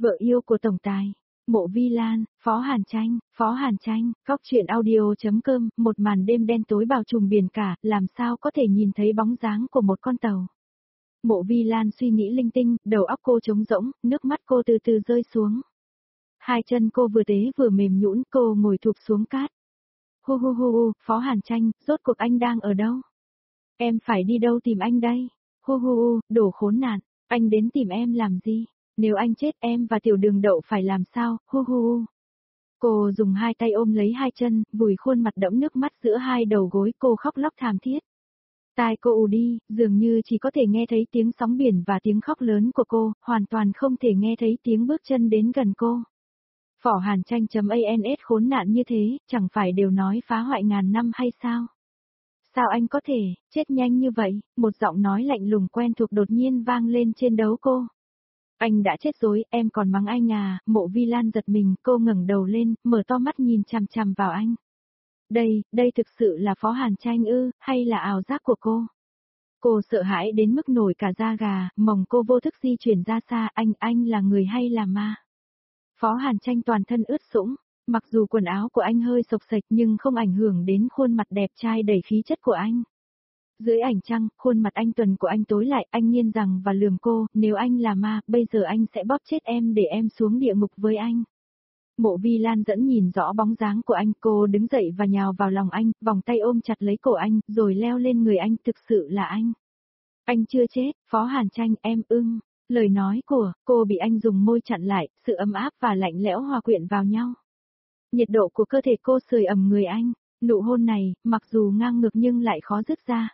Vợ yêu của tổng tài. Mộ Vi Lan, Phó Hàn Tranh, Cóc truyện audio.com, một màn đêm đen tối bao trùm biển cả, làm sao có thể nhìn thấy bóng dáng của một con tàu. Mộ Vi Lan suy nghĩ linh tinh, đầu óc cô trống rỗng, nước mắt cô từ từ rơi xuống. Hai chân cô vừa tế vừa mềm nhũn, cô ngồi thụp xuống cát. Hu hu hu hu, Phó Hàn Tranh, rốt cuộc anh đang ở đâu? Em phải đi đâu tìm anh đây? Hu hu hu, đồ khốn nạn, anh đến tìm em làm gì? Nếu anh chết em và tiểu đường đậu phải làm sao? Hu hu hu. Cô dùng hai tay ôm lấy hai chân, vùi khuôn mặt đẫm nước mắt giữa hai đầu gối, cô khóc lóc thảm thiết. Tai cô ù đi, dường như chỉ có thể nghe thấy tiếng sóng biển và tiếng khóc lớn của cô, hoàn toàn không thể nghe thấy tiếng bước chân đến gần cô. Phỏ Hàn Tranh.ans khốn nạn như thế, chẳng phải đều nói phá hoại ngàn năm hay sao? Sao anh có thể, chết nhanh như vậy? Một giọng nói lạnh lùng quen thuộc đột nhiên vang lên trên đấu cô. Anh đã chết rồi, em còn mắng anh à? Mộ Vi Lan giật mình, cô ngẩng đầu lên, mở to mắt nhìn chằm chằm vào anh. Đây thực sự là Phó Hàn Tranh ư, hay là ảo giác của cô? Cô sợ hãi đến mức nổi cả da gà, mồng cô vô thức di chuyển ra xa, anh là người hay là ma? Phó Hàn Tranh toàn thân ướt sũng, mặc dù quần áo của anh hơi xộc xệch nhưng không ảnh hưởng đến khuôn mặt đẹp trai đầy khí chất của anh. Dưới ảnh trăng, khuôn mặt anh tuần của anh tối lại, anh nghiến rằng và lườm cô, nếu anh là ma, bây giờ anh sẽ bóp chết em để em xuống địa ngục với anh. Mộ Vi Lan dẫn nhìn rõ bóng dáng của anh, cô đứng dậy và nhào vào lòng anh, vòng tay ôm chặt lấy cổ anh, rồi leo lên người anh, thực sự là anh. Anh chưa chết, Phó Hàn Tranh, em ưng. Lời nói của cô bị anh dùng môi chặn lại, sự ấm áp và lạnh lẽo hòa quyện vào nhau. Nhiệt độ của cơ thể cô sưởi ẩm người anh, nụ hôn này, mặc dù ngang ngược nhưng lại khó dứt ra.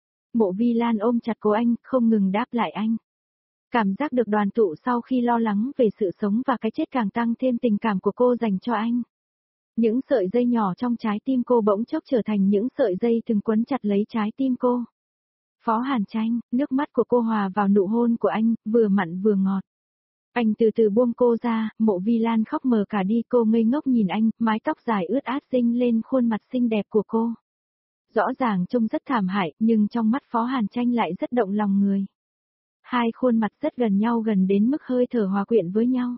Mộ Vi Lan ôm chặt cổ anh, không ngừng đáp lại anh. Cảm giác được đoàn tụ sau khi lo lắng về sự sống và cái chết càng tăng thêm tình cảm của cô dành cho anh. Những sợi dây nhỏ trong trái tim cô bỗng chốc trở thành những sợi dây từng quấn chặt lấy trái tim cô. Phó Hàn Tranh, nước mắt của cô hòa vào nụ hôn của anh, vừa mặn vừa ngọt. Anh từ từ buông cô ra, Mộ Vi Lan khóc mờ cả đi, cô ngây ngốc nhìn anh, mái tóc dài ướt át rinh lên khuôn mặt xinh đẹp của cô. Rõ ràng trông rất thảm hại, nhưng trong mắt Phó Hàn Tranh lại rất động lòng người. Hai khuôn mặt rất gần nhau, gần đến mức hơi thở hòa quyện với nhau.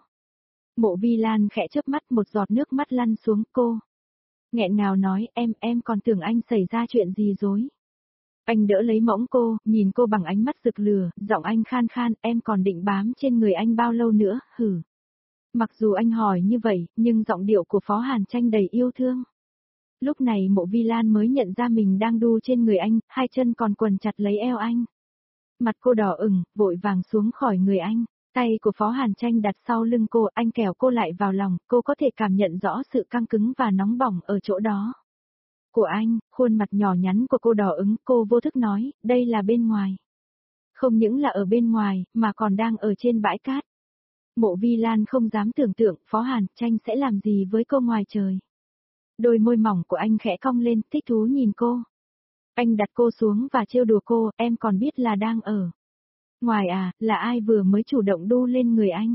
Mộ Vi Lan khẽ chớp mắt, một giọt nước mắt lăn xuống cô. Nghẹn ngào nói, em còn tưởng anh xảy ra chuyện gì rồi. Anh đỡ lấy mõng cô, nhìn cô bằng ánh mắt rực lửa, giọng anh khan khan, em còn định bám trên người anh bao lâu nữa, hử. Mặc dù anh hỏi như vậy, nhưng giọng điệu của Phó Hàn Tranh đầy yêu thương. Lúc này Mộ Vi Lan mới nhận ra mình đang đu trên người anh, hai chân còn quần chặt lấy eo anh. Mặt cô đỏ ửng, vội vàng xuống khỏi người anh. Tay của Phó Hàn Tranh đặt sau lưng cô, anh kéo cô lại vào lòng, cô có thể cảm nhận rõ sự căng cứng và nóng bỏng ở chỗ đó. Của anh, khuôn mặt nhỏ nhắn của cô đỏ ửng, cô vô thức nói, đây là bên ngoài. Không những là ở bên ngoài, mà còn đang ở trên bãi cát. Mộ Vi Lan không dám tưởng tượng Phó Hàn Tranh sẽ làm gì với cô ngoài trời. Đôi môi mỏng của anh khẽ cong lên, thích thú nhìn cô. Anh đặt cô xuống và trêu đùa cô, em còn biết là đang ở ngoài à, là ai vừa mới chủ động đu lên người anh.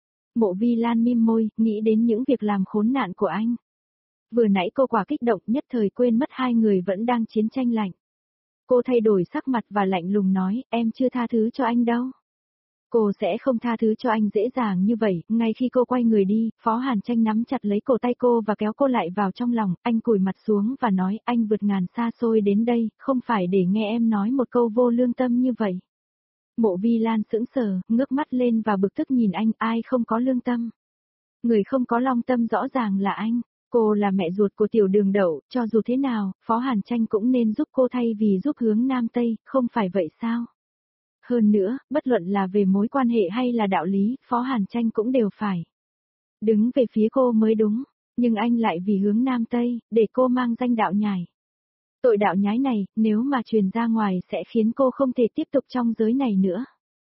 Mộ Vi Lan mím môi, nghĩ đến những việc làm khốn nạn của anh. Vừa nãy cô quả kích động, nhất thời quên mất hai người vẫn đang chiến tranh lạnh. Cô thay đổi sắc mặt và lạnh lùng nói, em chưa tha thứ cho anh đâu. Cô sẽ không tha thứ cho anh dễ dàng như vậy, ngay khi cô quay người đi, Phó Hàn Tranh nắm chặt lấy cổ tay cô và kéo cô lại vào trong lòng, anh cúi mặt xuống và nói, anh vượt ngàn xa xôi đến đây, không phải để nghe em nói một câu vô lương tâm như vậy. Mộ Vi Lan sững sờ, ngước mắt lên và bực tức nhìn anh, ai không có lương tâm. Người không có long tâm rõ ràng là anh. Cô là mẹ ruột của tiểu đường đậu, cho dù thế nào, Phó Hàn Tranh cũng nên giúp cô thay vì giúp hướng Nam Tây, không phải vậy sao? Hơn nữa, bất luận là về mối quan hệ hay là đạo lý, Phó Hàn Tranh cũng đều phải đứng về phía cô mới đúng, nhưng anh lại vì hướng Nam Tây, để cô mang danh đạo nhái. Tội đạo nhái này, nếu mà truyền ra ngoài sẽ khiến cô không thể tiếp tục trong giới này nữa.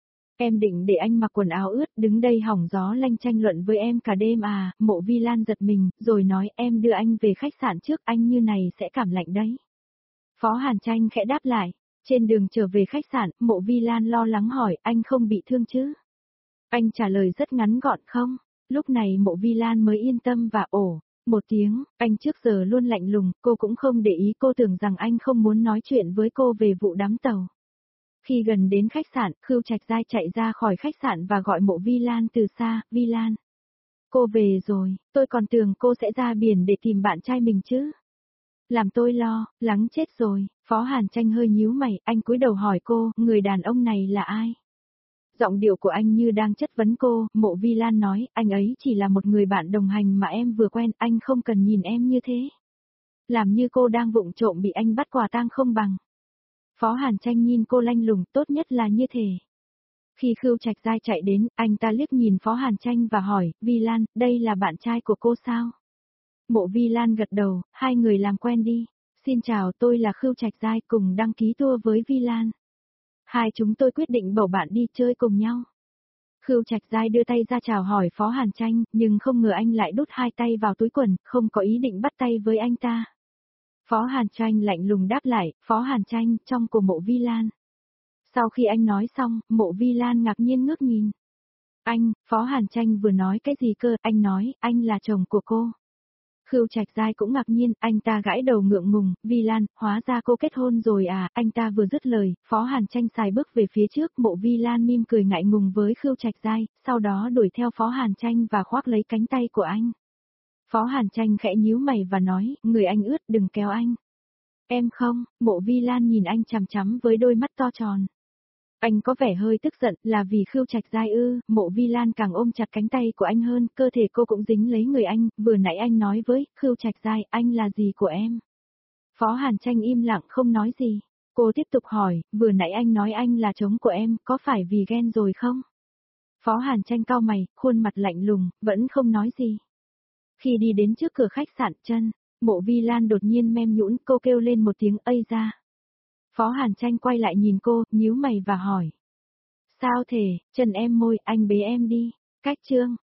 Em định để anh mặc quần áo ướt đứng đây hỏng gió lanh tranh luận với em cả đêm à, Mộ Vi Lan giật mình, rồi nói em đưa anh về khách sạn trước, anh như này sẽ cảm lạnh đấy. Phó Hàn Tranh khẽ đáp lại, trên đường trở về khách sạn, Mộ Vi Lan lo lắng hỏi, anh không bị thương chứ? Anh trả lời rất ngắn gọn không, lúc này Mộ Vi Lan mới yên tâm và một tiếng, anh trước giờ luôn lạnh lùng, cô cũng không để ý, cô tưởng rằng anh không muốn nói chuyện với cô về vụ đám tàu. Khi gần đến khách sạn, Khưu Trạch Giai chạy ra khỏi khách sạn và gọi Mộ Vi Lan từ xa, Vi Lan. Cô về rồi, tôi còn tưởng cô sẽ ra biển để tìm bạn trai mình chứ. Làm tôi lo, lắng chết rồi, Phó Hàn Tranh hơi nhíu mày, anh cúi đầu hỏi cô, người đàn ông này là ai? Giọng điệu của anh như đang chất vấn cô, Mộ Vi Lan nói, anh ấy chỉ là một người bạn đồng hành mà em vừa quen, anh không cần nhìn em như thế. Làm như cô đang vụng trộm bị anh bắt quả tang không bằng. Phó Hàn Tranh nhìn cô lanh lùng, tốt nhất là như thế. Khi Khưu Trạch Giai chạy đến, anh ta liếc nhìn Phó Hàn Tranh và hỏi, Vi Lan, đây là bạn trai của cô sao? Mộ Vi Lan gật đầu, hai người làm quen đi. Xin chào, tôi là Khưu Trạch Giai, cùng đăng ký tour với Vi Lan. Hai chúng tôi quyết định bầu bạn đi chơi cùng nhau. Khưu Trạch Giai đưa tay ra chào hỏi Phó Hàn Tranh, nhưng không ngờ anh lại đút hai tay vào túi quần, không có ý định bắt tay với anh ta. Phó Hàn Tranh lạnh lùng đáp lại, Phó Hàn Tranh, trong của Mộ Vi Lan. Sau khi anh nói xong, Mộ Vi Lan ngạc nhiên ngước nhìn. Anh, Phó Hàn Tranh vừa nói cái gì cơ, anh nói, anh là chồng của cô. Khưu Trạch Giai cũng ngạc nhiên, anh ta gãi đầu ngượng ngùng, Vi Lan, hóa ra cô kết hôn rồi à, anh ta vừa dứt lời, Phó Hàn Tranh xài bước về phía trước, Mộ Vi Lan mỉm cười ngại ngùng với Khưu Trạch Giai, sau đó đuổi theo Phó Hàn Tranh và khoác lấy cánh tay của anh. Phó Hàn Tranh khẽ nhíu mày và nói, người anh ướt, đừng kéo anh. Em không, Mộ Vi Lan nhìn anh chằm chằm với đôi mắt to tròn. Anh có vẻ hơi tức giận, là vì Khưu Trạch Giai ư, Mộ Vi Lan càng ôm chặt cánh tay của anh hơn, cơ thể cô cũng dính lấy người anh, vừa nãy anh nói với, Khưu Trạch Giai, anh là gì của em? Phó Hàn Tranh im lặng không nói gì. Cô tiếp tục hỏi, vừa nãy anh nói anh là chồng của em, có phải vì ghen rồi không? Phó Hàn Tranh cau mày, khuôn mặt lạnh lùng, vẫn không nói gì. Khi đi đến trước cửa khách sạn chân, Mộ Vi Lan đột nhiên mem nhũn, cô kêu lên một tiếng ây ra. Phó Hàn Tranh quay lại nhìn cô, nhíu mày và hỏi. Sao thế, chân em môi, anh bế em đi. Cách chương.